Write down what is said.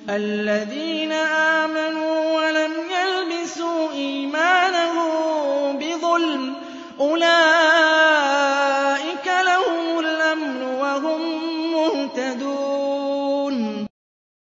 الَّذِينَ آمَنُوا وَلَمْ يَلْبِسُوا إِيمَانَهُم بِظُلْمٍ أُولَٰئِكَ لَهُمُ الْأَمْنُ وَهُم مُّهْتَدُونَ